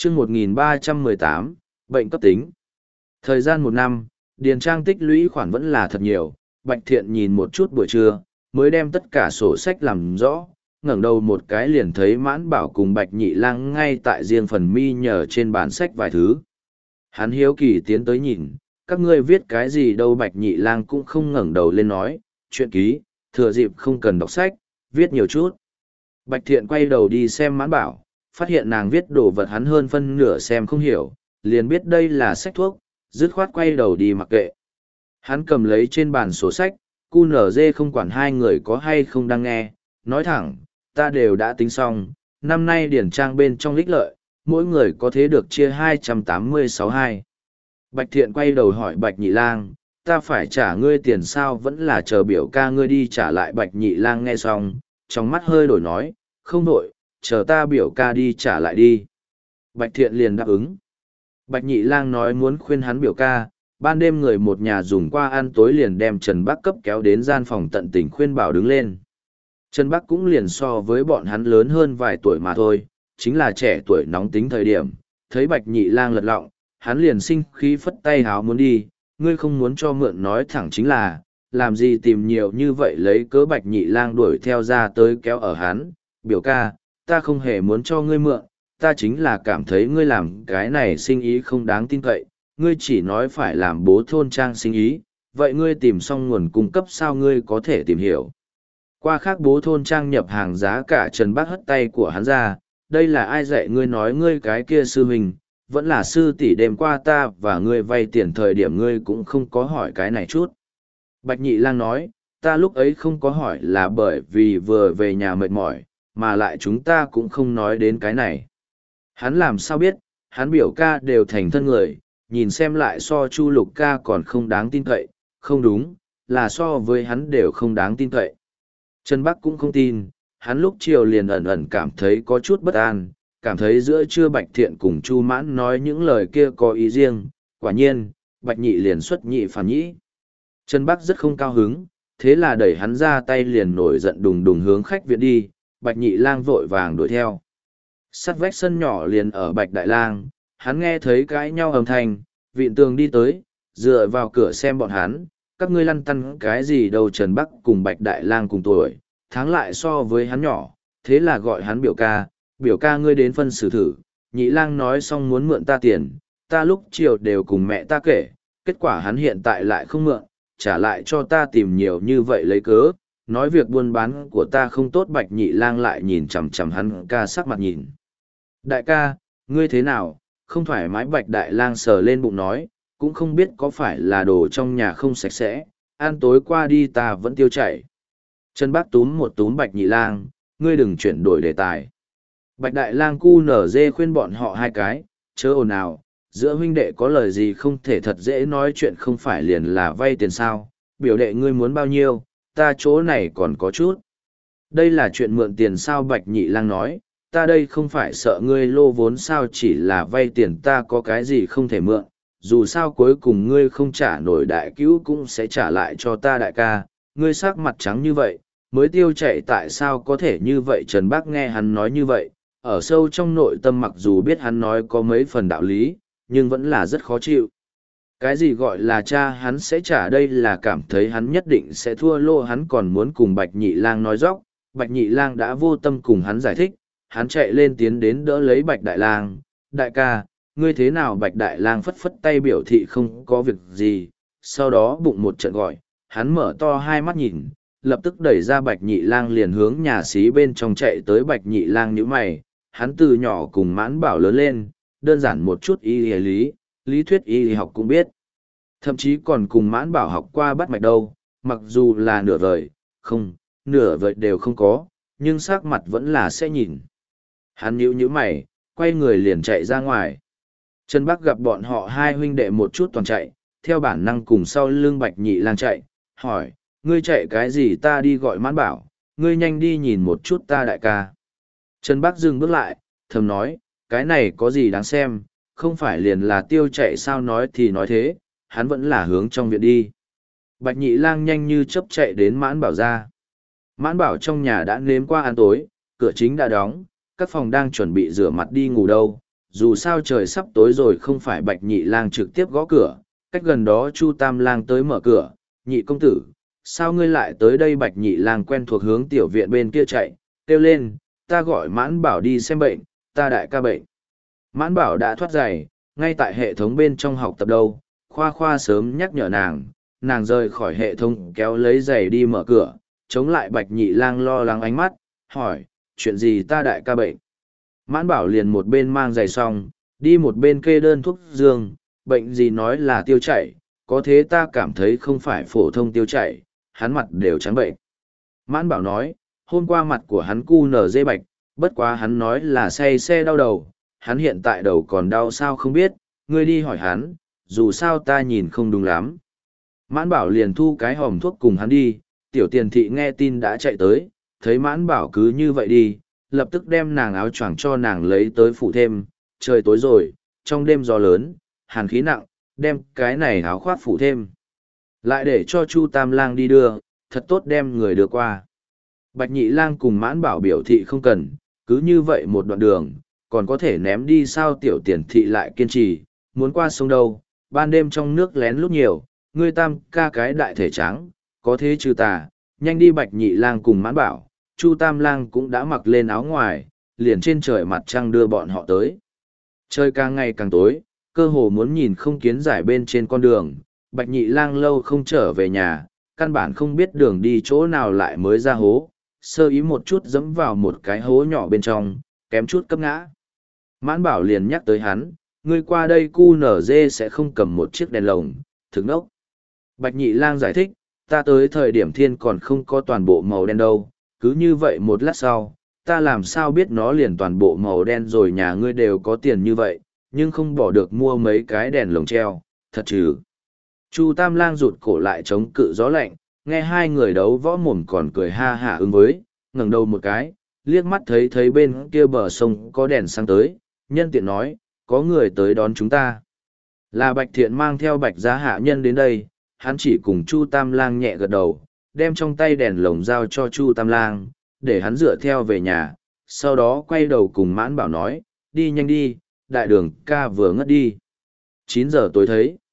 chương 1318, bệnh cấp tính. Thời gian 1 năm, điền trang tích lũy khoản vẫn là thật nhiều. Bạch Thiện nhìn một chút buổi trưa, mới đem tất cả sổ sách làm rõ, ngẩng đầu một cái liền thấy Mãn Bảo cùng Bạch Nhị Lang ngay tại riêng phần mi nhờ trên bản sách vài thứ. Hắn hiếu kỳ tiến tới nhìn, các ngươi viết cái gì đâu. Bạch Nhị Lang cũng không ngẩng đầu lên nói, chuyện ký, thừa dịp không cần đọc sách, viết nhiều chút. Bạch Thiện quay đầu đi xem Mãn Bảo, phát hiện nàng viết đồ vật hắn hơn phân nửa xem không hiểu, liền biết đây là sách thuốc, dứt khoát quay đầu đi mặc kệ. Hắn cầm lấy trên bàn sổ sách, QNZ không quản hai người có hay không đang nghe, nói thẳng, ta đều đã tính xong, năm nay điển trang bên trong lích lợi, mỗi người có thế được chia 286-2. Bạch Thiện quay đầu hỏi Bạch Nhị Lang, ta phải trả ngươi tiền sao, vẫn là chờ biểu ca ngươi đi trả lại. Bạch Nhị Lang nghe xong, trong mắt hơi đổi nói, không đổi, chờ ta biểu ca đi trả lại đi. Bạch Thiện liền đáp ứng. Bạch Nhị Lang nói muốn khuyên hắn biểu ca, ban đêm người một nhà dùng qua ăn tối liền đem Trần Bắc cấp kéo đến gian phòng tận tình khuyên bảo đứng lên. Trần Bắc cũng liền so với bọn hắn lớn hơn vài tuổi mà thôi, chính là trẻ tuổi nóng tính thời điểm, thấy Bạch Nhị Lang lật lọng, hắn liền sinh khí phất tay háo muốn đi, ngươi không muốn cho mượn nói thẳng chính là, làm gì tìm nhiều như vậy lấy cớ. Bạch Nhị Lang đuổi theo ra tới kéo ở hắn, biểu ca, ta không hề muốn cho ngươi mượn, ta chính là cảm thấy ngươi làm cái này sinh ý không đáng tin cậy, ngươi chỉ nói phải làm bố thôn trang sinh ý, vậy ngươi tìm xong nguồn cung cấp sao ngươi có thể tìm hiểu. Qua khác bố thôn trang nhập hàng giá cả. Trần Bác hất tay của hắn ra, đây là ai dạy ngươi nói ngươi cái kia sư huynh, vẫn là sư tỷ đêm qua ta và ngươi vay tiền thời điểm ngươi cũng không có hỏi cái này chút. Bạch Nhị Lang nói, ta lúc ấy không có hỏi là bởi vì vừa về nhà mệt mỏi, mà lại chúng ta cũng không nói đến cái này. Hắn làm sao biết, hắn biểu ca đều thành thân người, nhìn xem lại so Chu Lục ca còn không đáng tin cậy, không đúng, là so với hắn đều không đáng tin cậy. Trần Bắc cũng không tin, hắn lúc chiều liền ẩn ẩn cảm thấy có chút bất an, cảm thấy giữa trưa Bạch Thiện cùng Chu Mãn nói những lời kia có ý riêng, quả nhiên, Bạch Nhị liền xuất nhị phản nhĩ. Trần Bắc rất không cao hứng, thế là đẩy hắn ra tay liền nổi giận đùng đùng hướng khách viện đi. Bạch Nhị Lang vội vàng đuổi theo. Sắt vách sân nhỏ liền ở Bạch Đại Lang, hắn nghe thấy cãi nhau âm thanh, vịn tường đi tới, dựa vào cửa xem bọn hắn, các ngươi lăn tăn cái gì đâu. Trần Bắc cùng Bạch Đại Lang cùng tuổi, tháng lại so với hắn nhỏ, thế là gọi hắn biểu ca ngươi đến phân xử thử. Nhị Lang nói xong muốn mượn ta tiền, ta lúc chiều đều cùng mẹ ta kể, kết quả hắn hiện tại lại không mượn, trả lại cho ta tìm nhiều như vậy lấy cớ, nói việc buôn bán của ta không tốt. Bạch Nhị Lang lại nhìn chằm chằm hắn ca sắc mặt nhìn. Đại ca, ngươi thế nào, không thoải mái? Bạch Đại Lang sờ lên bụng nói, cũng không biết có phải là đồ trong nhà không sạch sẽ, ăn tối qua đi ta vẫn tiêu chảy. Trần Bác túm một túm Bạch Nhị Lang, ngươi đừng chuyển đổi đề tài. Bạch Đại Lang cu nở dê khuyên bọn họ hai cái, chớ ồn ào, giữa huynh đệ có lời gì không thể thật dễ nói chuyện, không phải liền là vay tiền sao, biểu đệ ngươi muốn bao nhiêu, ta chỗ này còn có chút. Đây là chuyện mượn tiền sao? Bạch Nhị Lang nói, ta đây không phải sợ ngươi lô vốn sao, chỉ là vay tiền, ta có cái gì không thể mượn, dù sao cuối cùng ngươi không trả nổi đại cứu cũng sẽ trả lại cho ta. Đại ca, ngươi sắc mặt trắng như vậy, mới tiêu chảy tại sao có thể như vậy? Trần Bác nghe hắn nói như vậy, ở sâu trong nội tâm mặc dù biết hắn nói có mấy phần đạo lý, nhưng vẫn là rất khó chịu. Cái gì gọi là cha hắn sẽ trả, đây là cảm thấy hắn nhất định sẽ thua lô, hắn còn muốn cùng Bạch Nhị Lang nói dóc. Bạch Nhị Lang đã vô tâm cùng hắn giải thích, hắn chạy lên tiến đến đỡ lấy Bạch Đại Lang, đại ca, ngươi thế nào? Bạch Đại Lang phất phất tay biểu thị không có việc gì, sau đó bụng một trận gọi, hắn mở to hai mắt nhìn, lập tức đẩy ra Bạch Nhị Lang liền hướng nhà xí bên trong chạy tới. Bạch Nhị Lang nhíu mày, hắn từ nhỏ cùng Mãn Bảo lớn lên, đơn giản một chút lý thuyết y học cũng biết, thậm chí còn cùng Mãn Bảo học qua bắt mạch đâu, mặc dù là nửa vời đều không có, nhưng sắc mặt vẫn là sẽ nhìn. Hắn nhíu mày, quay người liền chạy ra ngoài. Trần Bắc gặp bọn họ hai huynh đệ một chút toàn chạy, theo bản năng cùng sau lưng Bạch Nhị Lang chạy, hỏi, ngươi chạy cái gì? Ta đi gọi Mãn Bảo, ngươi nhanh đi nhìn một chút ta đại ca. Trần Bắc dừng bước lại, thầm nói, cái này có gì đáng xem, không phải liền là tiêu chạy sao? Nói thì nói thế, hắn vẫn là hướng trong viện đi. Bạch Nhị Lang nhanh như chớp chạy đến Mãn Bảo ra. Mãn Bảo trong nhà đã nếm qua ăn tối, cửa chính đã đóng, các phòng đang chuẩn bị rửa mặt đi ngủ đâu, dù sao trời sắp tối rồi không phải Bạch Nhị Lang trực tiếp gõ cửa, cách gần đó Chu Tam Lang tới mở cửa, nhị công tử, sao ngươi lại tới đây? Bạch Nhị Lang quen thuộc hướng tiểu viện bên kia chạy, kêu lên, ta gọi Mãn Bảo đi xem bệnh, ta đại ca bệnh. Mãn Bảo đã thoát giày, ngay tại hệ thống bên trong học tập đâu, Khoa Khoa sớm nhắc nhở nàng rời khỏi hệ thống kéo lấy giày đi mở cửa, chống lại Bạch Nhị Lang lo lắng ánh mắt, hỏi, chuyện gì ta đại ca bệnh? Mãn Bảo liền một bên mang giày xong, đi một bên kê đơn thuốc dương, bệnh gì nói là tiêu chảy, có thế ta cảm thấy không phải phổ thông tiêu chảy, hắn mặt đều trắng bệnh. Mãn Bảo nói, hôm qua mặt của hắn cu nở dê bạch, bất quá hắn nói là say xe đau đầu, hắn hiện tại đầu còn đau sao không biết, ngươi đi hỏi hắn, dù sao ta nhìn không đúng lắm. Mãn Bảo liền thu cái hòm thuốc cùng hắn đi, tiểu tiền thị nghe tin đã chạy tới, thấy Mãn Bảo cứ như vậy đi, lập tức đem nàng áo choàng cho nàng lấy tới phủ thêm, trời tối rồi, trong đêm gió lớn, hàn khí nặng, đem cái này áo khoác phủ thêm. Lại để cho Chu Tam Lang đi đưa, thật tốt đem người đưa qua. Bạch Nhị Lang cùng Mãn Bảo biểu thị không cần, cứ như vậy một đoạn đường, còn có thể ném đi sao? Tiểu tiền thị lại kiên trì, muốn qua sông đâu, ban đêm trong nước lén lút nhiều, ngươi Tam ca cái đại thể trắng, có thế trừ tà, nhanh đi. Bạch Nhị Lang cùng Mãn Bảo, Chu Tam Lang cũng đã mặc lên áo ngoài, liền trên trời mặt trăng đưa bọn họ tới. Trời càng ngày càng tối, cơ hồ muốn nhìn không kiến giải bên trên con đường, Bạch Nhị Lang lâu không trở về nhà, căn bản không biết đường đi chỗ nào lại mới ra hố, sơ ý một chút dẫm vào một cái hố nhỏ bên trong, kém chút cấp ngã. Mãn Bảo liền nhắc tới hắn, ngươi qua đây cu nở dê sẽ không cầm một chiếc đèn lồng, thực nốc. Bạch Nhị Lang giải thích, ta tới thời điểm thiên còn không có toàn bộ màu đen đâu, cứ như vậy một lát sau, ta làm sao biết nó liền toàn bộ màu đen rồi? Nhà ngươi đều có tiền như vậy, nhưng không bỏ được mua mấy cái đèn lồng treo, thật chứ. Chu Tam Lang rụt cổ lại chống cự gió lạnh, nghe hai người đấu võ mồm còn cười ha hả ứng với, ngẩng đầu một cái, liếc mắt thấy bên kia bờ sông có đèn sáng tới, nhân tiện nói, có người tới đón chúng ta. Là Bạch Thiện mang theo Bạch Giá hạ nhân đến đây, hắn chỉ cùng Chu Tam Lang nhẹ gật đầu, đem trong tay đèn lồng giao cho Chu Tam Lang, để hắn dựa theo về nhà, sau đó quay đầu cùng Mãn Bảo nói, đi nhanh đi, đại đường ca vừa ngất đi. 9 giờ tối thấy.